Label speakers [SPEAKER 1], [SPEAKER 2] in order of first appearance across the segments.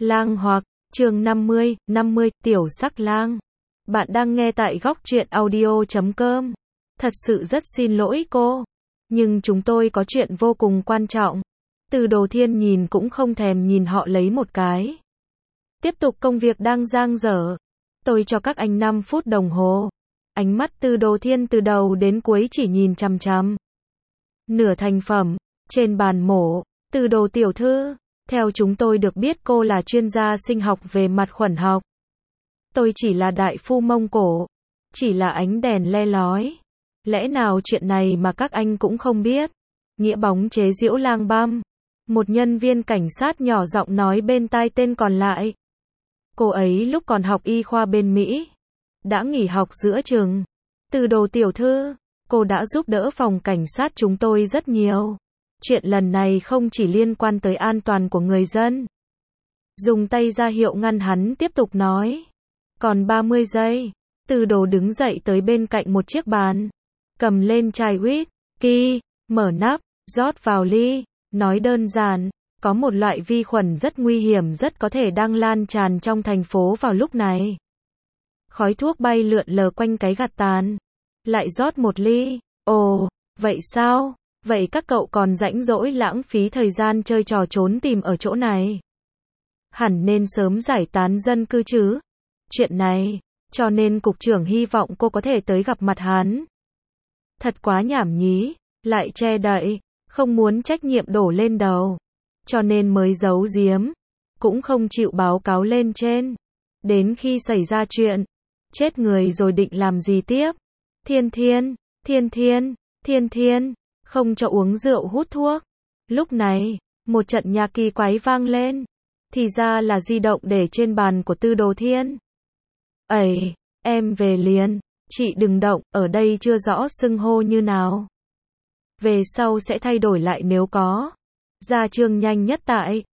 [SPEAKER 1] Lang Hoặc, chương 50, Tiểu Sắc Lang. Bạn đang nghe tại góc truyện audio.com. Thật sự rất xin lỗi cô. Nhưng chúng tôi có chuyện vô cùng quan trọng. Từ Đồ Thiên nhìn cũng không thèm nhìn họ lấy một cái. Tiếp tục công việc đang dang dở. Tôi cho các anh 5 phút đồng hồ. Ánh mắt Từ Đồ Thiên từ đầu đến cuối chỉ nhìn chằm chằm. Nửa thành phẩm, trên bàn mổ, Từ Đồ tiểu thư. Theo chúng tôi được biết cô là chuyên gia sinh học về mặt khuẩn học. Tôi chỉ là đại phu Mông Cổ. Chỉ là ánh đèn le lói. Lẽ nào chuyện này mà các anh cũng không biết? Nghĩa bóng chế giễu Lang Băm. Một nhân viên cảnh sát nhỏ giọng nói bên tai tên còn lại. Cô ấy lúc còn học y khoa bên Mỹ. Đã nghỉ học giữa chừng. Từ Đồ tiểu thư, cô đã giúp đỡ phòng cảnh sát chúng tôi rất nhiều. Chuyện lần này không chỉ liên quan tới an toàn của người dân. Dùng tay ra hiệu ngăn hắn tiếp tục nói. Còn 30 giây. Từ Đồ đứng dậy tới bên cạnh một chiếc bàn. Cầm lên chai whisky, mở nắp, rót vào ly. Nói đơn giản, có một loại vi khuẩn rất nguy hiểm rất có thể đang lan tràn trong thành phố vào lúc này. Khói thuốc bay lượn lờ quanh cái gạt tàn. Lại rót một ly. Ồ, vậy sao? Vậy các cậu còn rãnh rỗi lãng phí thời gian chơi trò trốn tìm ở chỗ này? Hẳn nên sớm giải tán dân cư chứ. Chuyện này, cho nên cục trưởng hy vọng cô có thể tới gặp mặt hắn. Thật quá nhảm nhí, lại che đậy, không muốn trách nhiệm đổ lên đầu. Cho nên mới giấu giếm, cũng không chịu báo cáo lên trên. Đến khi xảy ra chuyện, chết người rồi định làm gì tiếp? Thiên, không cho uống rượu hút thuốc. Lúc này, một trận nhạc kỳ quái vang lên. Thì ra là di động để trên bàn của Từ Đồ Thiên. Ây, em về liền, chị đừng động, ở đây chưa rõ xưng hô như nào. Về sau sẽ thay đổi lại nếu có. Ra chương nhanh nhất tại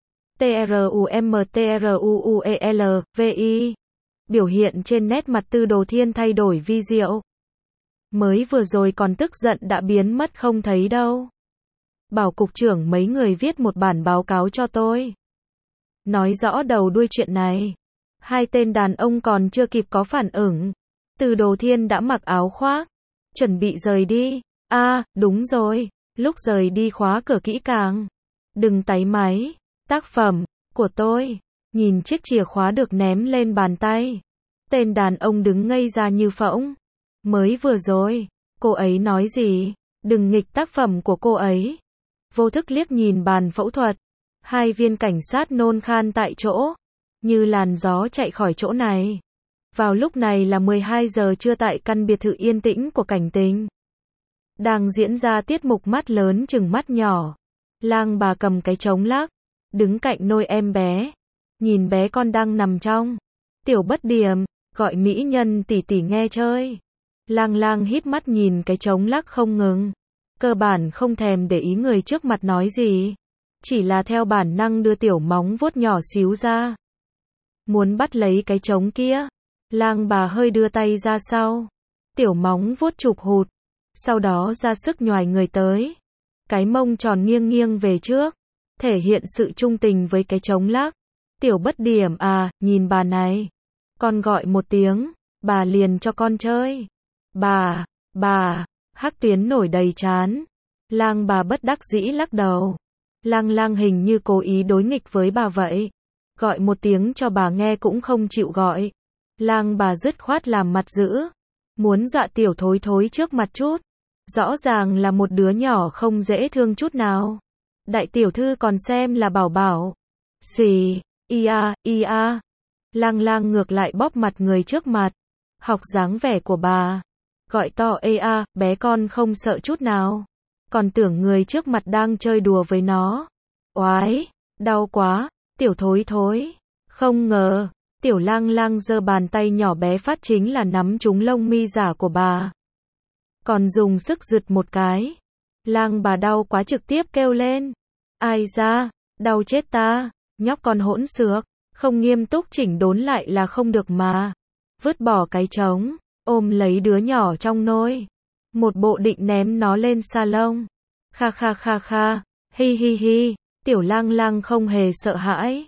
[SPEAKER 1] TRUMTRUUELVI. Biểu hiện trên nét mặt Từ Đồ Thiên thay đổi vi diệu. Mới vừa rồi còn tức giận đã biến mất không thấy đâu. Bảo cục trưởng mấy người viết một bản báo cáo cho tôi. Nói rõ đầu đuôi chuyện này. Hai tên đàn ông còn chưa kịp có phản ứng. Từ Đồ Thiên đã mặc áo khoác. Chuẩn bị rời đi. Đúng rồi. Lúc rời đi khóa cửa kỹ càng. Đừng táy máy. Tác phẩm của tôi. Nhìn chiếc chìa khóa được ném lên bàn tay. Tên đàn ông đứng ngây ra như phỗng. Mới vừa rồi, cô ấy nói gì? Đừng nghịch tác phẩm của cô ấy. Vô thức liếc nhìn bàn phẫu thuật. Hai viên cảnh sát nôn khan tại chỗ. Như làn gió chạy khỏi chỗ này. Vào lúc này là 12 giờ trưa tại căn biệt thự yên tĩnh của cảnh tình. Đang diễn ra tiết mục mắt lớn chừng mắt nhỏ. Lang bà cầm cái trống lắc. Đứng cạnh nôi em bé. Nhìn bé con đang nằm trong. Tiểu Bất Điểm, gọi mỹ nhân tỷ tỷ nghe chơi. Lang híp mắt nhìn cái trống lắc không ngừng. Cơ bản không thèm để ý người trước mặt nói gì. Chỉ là theo bản năng đưa tiểu móng vuốt nhỏ xíu ra. Muốn bắt lấy cái trống kia. Lang bà hơi đưa tay ra sau. Tiểu móng vuốt chụp hụt. Sau đó ra sức nhoài người tới. Cái mông tròn nghiêng nghiêng về trước. Thể hiện sự trung tình với cái trống lắc. Tiểu Bất Điểm nhìn bà này. Con gọi một tiếng. Bà liền cho con chơi. Bà, Hắc Tuyến nổi đầy trán. Lang bà bất đắc dĩ lắc đầu. Lang hình như cố ý đối nghịch với bà vậy. Gọi một tiếng cho bà nghe cũng không chịu gọi. Lang bà dứt khoát làm mặt dữ. Muốn dọa tiểu thối trước mặt chút. Rõ ràng là một đứa nhỏ không dễ thương chút nào. Đại tiểu thư còn xem là bảo bảo. Xì, ia. Lang ngược lại bóp mặt người trước mặt. Học dáng vẻ của bà. Gọi to bé con không sợ chút nào. Còn tưởng người trước mặt đang chơi đùa với nó. Oái, đau quá, tiểu thối. Không ngờ, tiểu Lang giơ bàn tay nhỏ bé phát chính là nắm trúng lông mi giả của bà. Còn dùng sức giật một cái. Lang bà đau quá trực tiếp kêu lên. Ai da, đau chết ta, nhóc con hỗn xược, không nghiêm túc chỉnh đốn lại là không được mà. Vứt bỏ cái trống, ôm lấy đứa nhỏ trong nôi. Một bộ định ném nó lên salon. Kha, hi, tiểu Lang không hề sợ hãi.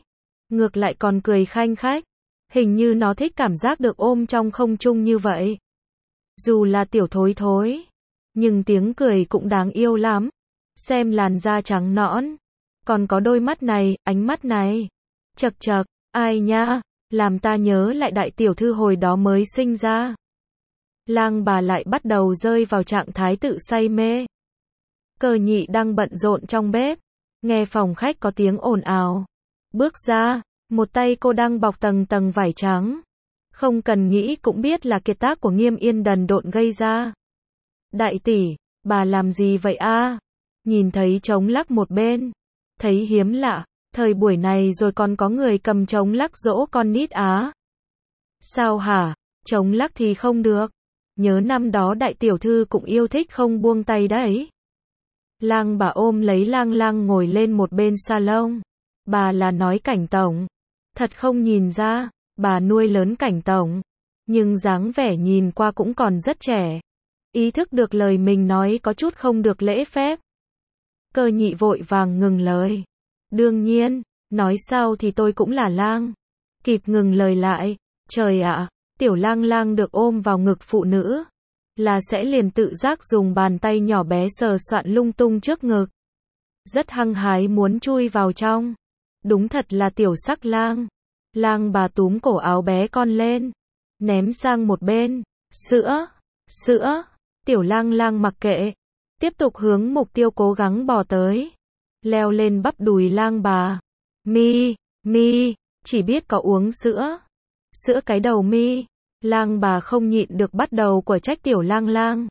[SPEAKER 1] ngược lại còn cười khanh khách. Hình như nó thích cảm giác được ôm trong không trung như vậy. Dù là tiểu thối thối, nhưng tiếng cười cũng đáng yêu lắm. Xem làn da trắng nõn, còn có đôi mắt này, ánh mắt này. Chậc chậc, ai nha, làm ta nhớ lại đại tiểu thư hồi đó mới sinh ra. Lang bà lại bắt đầu rơi vào trạng thái tự say mê. Cơ nhị đang bận rộn trong bếp, nghe phòng khách có tiếng ồn ào. Bước ra, một tay cô đang bọc tầng tầng vải trắng. Không cần nghĩ cũng biết là kiệt tác của Nghiêm Yên đần độn gây ra. Đại tỷ, bà làm gì vậy a? Nhìn thấy trống lắc một bên, thấy hiếm lạ, thời buổi này rồi còn có người cầm trống lắc dỗ con nít á. Sao hả, trống lắc thì không được. Nhớ năm đó đại tiểu thư cũng yêu thích không buông tay đấy. Lang bà ôm lấy Lang Lang ngồi lên một bên salon. Bà là nói Cảnh tổng. Thật không nhìn ra, bà nuôi lớn Cảnh tổng. Nhưng dáng vẻ nhìn qua cũng còn rất trẻ. Ý thức được lời mình nói có chút không được lễ phép. Cơ nhị vội vàng ngừng lời. Đương nhiên, nói sao thì tôi cũng là Lang. Kịp ngừng lời lại, trời ạ, tiểu Lang Lang được ôm vào ngực phụ nữ. Là sẽ liền tự giác dùng bàn tay nhỏ bé sờ soạn lung tung trước ngực. Rất hăng hái muốn chui vào trong. Đúng thật là tiểu sắc lang. Lang bà túm cổ áo bé con lên, ném sang một bên. Sữa, sữa. Tiểu Lang Lang mặc kệ, tiếp tục hướng mục tiêu cố gắng bò tới. Leo lên bắp đùi Lang bà. Mi, mi, chỉ biết có uống sữa. Sữa cái đầu mi. Lang bà không nhịn được bắt đầu của trách tiểu Lang Lang.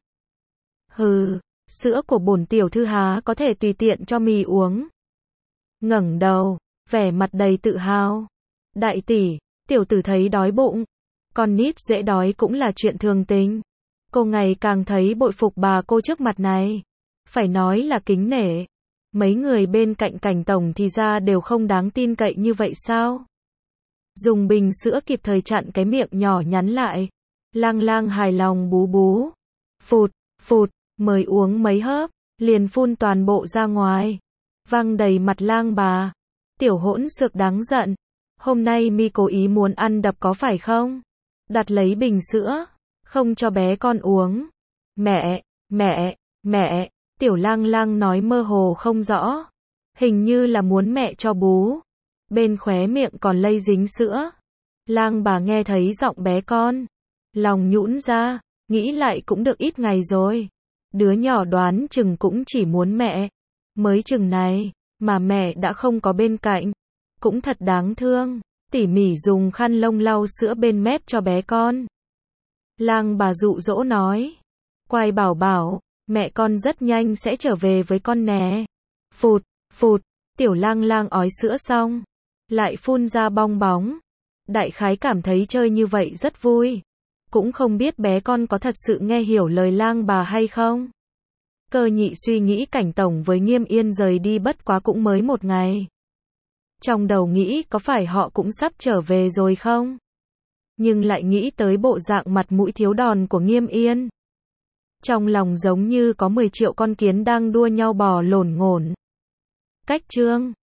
[SPEAKER 1] Hừ, sữa của bổn tiểu thư há có thể tùy tiện cho mì uống. Ngẩng đầu, vẻ mặt đầy tự hào. Đại tỷ, tiểu tử thấy đói bụng. Con nít dễ đói cũng là chuyện thường tình. Cô ngày càng thấy bội phục bà cô trước mặt này. Phải nói là kính nể. Mấy người bên cạnh Cảnh tổng thì ra đều không đáng tin cậy như vậy sao? Dùng bình sữa kịp thời chặn cái miệng nhỏ nhắn lại. Lang Lang hài lòng bú bú. Phụt, phụt, mới uống mấy hớp, liền phun toàn bộ ra ngoài. Văng đầy mặt Lang bà. Tiểu hỗn xược đáng giận. Hôm nay mi cố ý muốn ăn đập có phải không? Đặt lấy bình sữa, không cho bé con uống. Mẹ, mẹ, mẹ, tiểu Lang Lang nói mơ hồ không rõ. Hình như là muốn mẹ cho bú. Bên khóe miệng còn lây dính sữa. Lang bà nghe thấy giọng bé con, lòng nhũn ra, nghĩ lại cũng được ít ngày rồi. Đứa nhỏ đoán chừng cũng chỉ muốn mẹ. Mới chừng này, mà mẹ đã không có bên cạnh. Cũng thật đáng thương. Tỉ mỉ dùng khăn lông lau sữa bên mép cho bé con. Lang bà dụ dỗ nói. Quay bảo bảo, mẹ con rất nhanh sẽ trở về với con nè. Phụt, phụt, tiểu Lang Lang ói sữa xong, lại phun ra bong bóng. Đại khái cảm thấy chơi như vậy rất vui. Cũng không biết bé con có thật sự nghe hiểu lời Lang bà hay không. Cơ nhị suy nghĩ Cảnh tổng với Nghiêm Yên rời đi bất quá cũng mới một ngày. Trong đầu nghĩ có phải họ cũng sắp trở về rồi không? Nhưng lại nghĩ tới bộ dạng mặt mũi thiếu đòn của Nghiêm Yên. Trong lòng giống như có 10 triệu con kiến đang đua nhau bò lổn ngổn. Cách chương